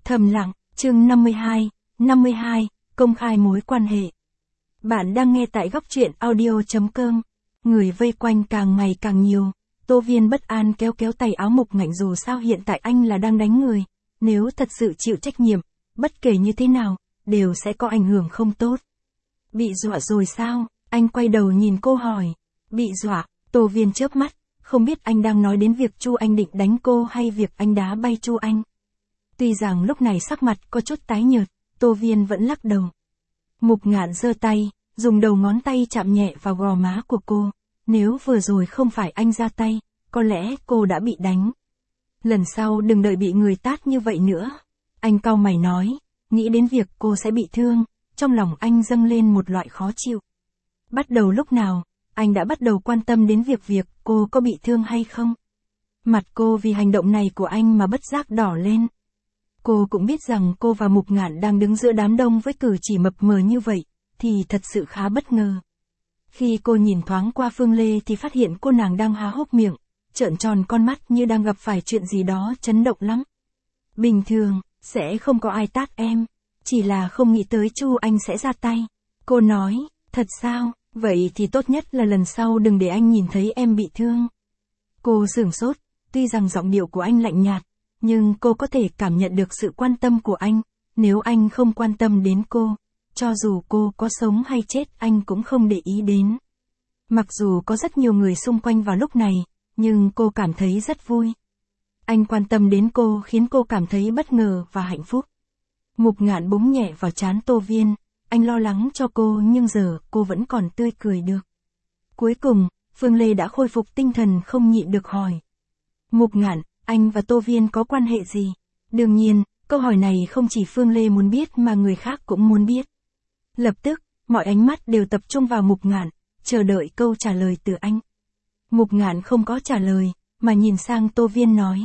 Thầm lặng, chương 52, công khai mối quan hệ. Bạn đang nghe tại góc truyện audio.com. Người vây quanh càng ngày càng nhiều. Tô Viên bất an kéo tay áo Mục Ngạn, dù sao hiện tại anh là đang đánh người. Nếu thật sự chịu trách nhiệm, bất kể như thế nào, đều sẽ có ảnh hưởng không tốt. Bị dọa rồi sao? Anh quay đầu nhìn cô hỏi. Bị dọa, Tô Viên chớp mắt, không biết anh đang nói đến việc Chu Anh định đánh cô hay việc anh đá bay Chu Anh. Tuy rằng lúc này sắc mặt có chút tái nhợt, Tô Viên vẫn lắc đầu. Mục Ngạn giơ tay, dùng đầu ngón tay chạm nhẹ vào gò má của cô. Nếu vừa rồi không phải anh ra tay, có lẽ cô đã bị đánh. Lần sau đừng đợi bị người tát như vậy nữa. Anh cau mày nói, nghĩ đến việc cô sẽ bị thương, trong lòng anh dâng lên một loại khó chịu. Bắt đầu lúc nào, anh đã bắt đầu quan tâm đến việc cô có bị thương hay không. Mặt cô vì hành động này của anh mà bất giác đỏ lên. Cô cũng biết rằng cô và Mục Ngạn đang đứng giữa đám đông với cử chỉ mập mờ như vậy, thì thật sự khá bất ngờ. Khi cô nhìn thoáng qua Phương Lê thì phát hiện cô nàng đang há hốc miệng, trợn tròn con mắt như đang gặp phải chuyện gì đó chấn động lắm. Bình thường, sẽ không có ai tát em, chỉ là không nghĩ tới Chu Anh sẽ ra tay. Cô nói, thật sao, vậy thì tốt nhất là lần sau đừng để anh nhìn thấy em bị thương. Cô sửng sốt, tuy rằng giọng điệu của anh lạnh nhạt, nhưng cô có thể cảm nhận được sự quan tâm của anh. Nếu anh không quan tâm đến cô, cho dù cô có sống hay chết anh cũng không để ý đến. Mặc dù có rất nhiều người xung quanh vào lúc này, nhưng cô cảm thấy rất vui. Anh quan tâm đến cô khiến cô cảm thấy bất ngờ và hạnh phúc. Mục Ngạn búng nhẹ vào trán Tô Viên, anh lo lắng cho cô nhưng giờ cô vẫn còn tươi cười được. Cuối cùng, Phương Lê đã khôi phục tinh thần không nhịn được hỏi. Mục Ngạn, anh và Tô Viên có quan hệ gì? Đương nhiên, câu hỏi này không chỉ Phương Lê muốn biết mà người khác cũng muốn biết. Lập tức, mọi ánh mắt đều tập trung vào Mục Ngạn, chờ đợi câu trả lời từ anh. Mục Ngạn không có trả lời, mà nhìn sang Tô Viên nói.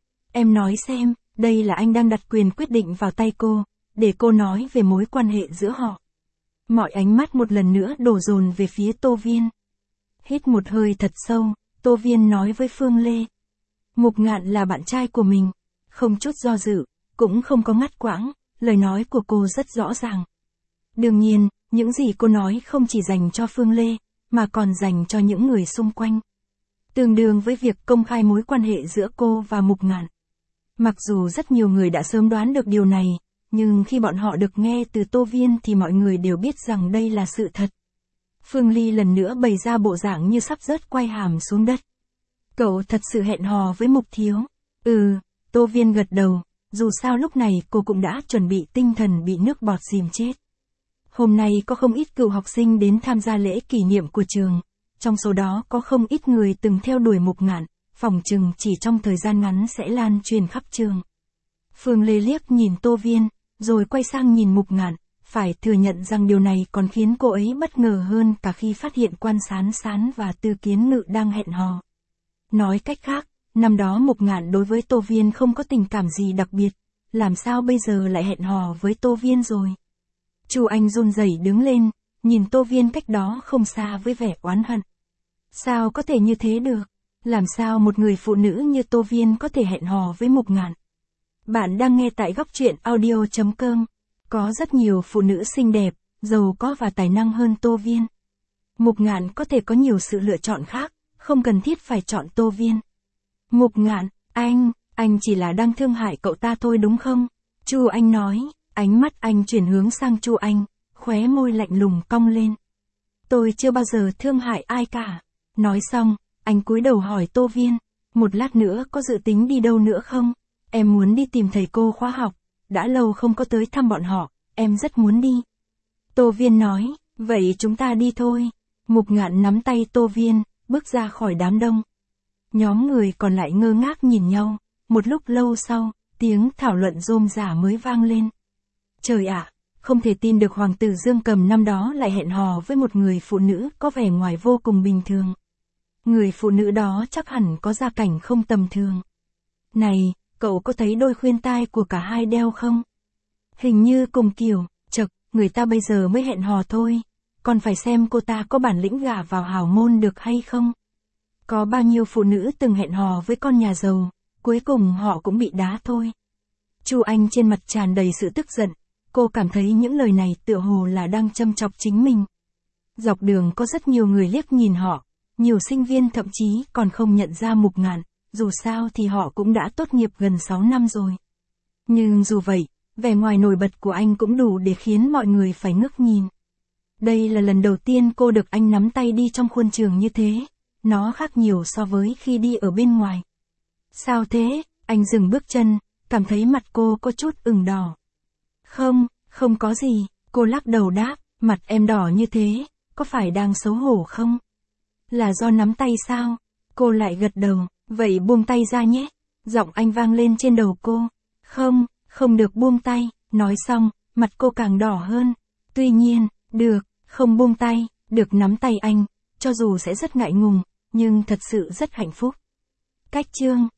Em nói xem, đây là anh đang đặt quyền quyết định vào tay cô, để cô nói về mối quan hệ giữa họ. Mọi ánh mắt một lần nữa đổ dồn về phía Tô Viên. Hít một hơi thật sâu, Tô Viên nói với Phương Lê. Mục Ngạn là bạn trai của mình, không chút do dự, cũng không có ngắt quãng, lời nói của cô rất rõ ràng. Đương nhiên, những gì cô nói không chỉ dành cho Phương Lê, mà còn dành cho những người xung quanh. Tương đương với việc công khai mối quan hệ giữa cô và Mục Ngạn. Mặc dù rất nhiều người đã sớm đoán được điều này, nhưng khi bọn họ được nghe từ Tô Viên thì mọi người đều biết rằng đây là sự thật. Phương Ly lần nữa bày ra bộ dạng như sắp rớt quai hàm xuống đất. Cậu thật sự hẹn hò với Mục Thiếu? Tô Viên gật đầu, dù sao lúc này cô cũng đã chuẩn bị tinh thần bị nước bọt dìm chết. Hôm nay có không ít cựu học sinh đến tham gia lễ kỷ niệm của trường, trong số đó có không ít người từng theo đuổi Mục Ngạn, phỏng chừng chỉ trong thời gian ngắn sẽ lan truyền khắp trường. Phương Lê liếc nhìn Tô Viên, rồi quay sang nhìn Mục Ngạn, phải thừa nhận rằng điều này còn khiến cô ấy bất ngờ hơn cả khi phát hiện Quan Sán Sán và Tư Kiến Ngự đang hẹn hò. Nói cách khác, năm đó Mục Ngạn đối với Tô Viên không có tình cảm gì đặc biệt, làm sao bây giờ lại hẹn hò với Tô Viên rồi? Chu Anh run rẩy đứng lên, nhìn Tô Viên cách đó không xa với vẻ oán hận. Sao có thể như thế được? Làm sao một người phụ nữ như Tô Viên có thể hẹn hò với Mục Ngạn? Bạn đang nghe tại góc truyện audio.com. Có rất nhiều phụ nữ xinh đẹp, giàu có và tài năng hơn Tô Viên. Mục Ngạn có thể có nhiều sự lựa chọn khác, không cần thiết phải chọn Tô Viên. Mục Ngạn, anh chỉ là đang thương hại cậu ta thôi đúng không? Chu Anh nói, ánh mắt anh chuyển hướng sang Chu Anh, khóe môi lạnh lùng cong lên. Tôi chưa bao giờ thương hại ai cả. Nói xong, anh cúi đầu hỏi Tô Viên, một lát nữa có dự tính đi đâu nữa không? Em muốn đi tìm thầy cô khóa học, đã lâu không có tới thăm bọn họ, em rất muốn đi. Tô Viên nói, vậy chúng ta đi thôi. Mục Ngạn nắm tay Tô Viên, bước ra khỏi đám đông. Nhóm người còn lại ngơ ngác nhìn nhau, một lúc lâu sau, tiếng thảo luận rôm rả mới vang lên. Trời ạ, không thể tin được hoàng tử Dương Cầm năm đó lại hẹn hò với một người phụ nữ có vẻ ngoài vô cùng bình thường. Người phụ nữ đó chắc hẳn có gia cảnh không tầm thường. Này, cậu có thấy đôi khuyên tai của cả hai đeo không? Hình như cùng kiểu, người ta bây giờ mới hẹn hò thôi, còn phải xem cô ta có bản lĩnh gả vào hào môn được hay không. Có bao nhiêu phụ nữ từng hẹn hò với con nhà giàu, cuối cùng họ cũng bị đá thôi. Chu Anh trên mặt tràn đầy sự tức giận, cô cảm thấy những lời này tựa hồ là đang châm chọc chính mình. Dọc đường có rất nhiều người liếc nhìn họ, nhiều sinh viên thậm chí còn không nhận ra Mục Ngạn, dù sao thì họ cũng đã tốt nghiệp gần 6 năm rồi. Nhưng dù vậy, vẻ ngoài nổi bật của anh cũng đủ để khiến mọi người phải ngước nhìn. Đây là lần đầu tiên cô được anh nắm tay đi trong khuôn trường như thế, nó khác nhiều so với khi đi ở bên ngoài. Sao thế? Anh dừng bước chân, cảm thấy mặt cô có chút ửng đỏ. Không, không có gì, cô lắc đầu đáp, mặt em đỏ như thế, có phải đang xấu hổ không? Là do nắm tay sao? Cô lại gật đầu, vậy buông tay ra nhé. Giọng anh vang lên trên đầu cô. Không, không được buông tay, nói xong, mặt cô càng đỏ hơn. Tuy nhiên, được, không buông tay, được nắm tay anh, cho dù sẽ rất ngại ngùng, nhưng thật sự rất hạnh phúc. Cách chương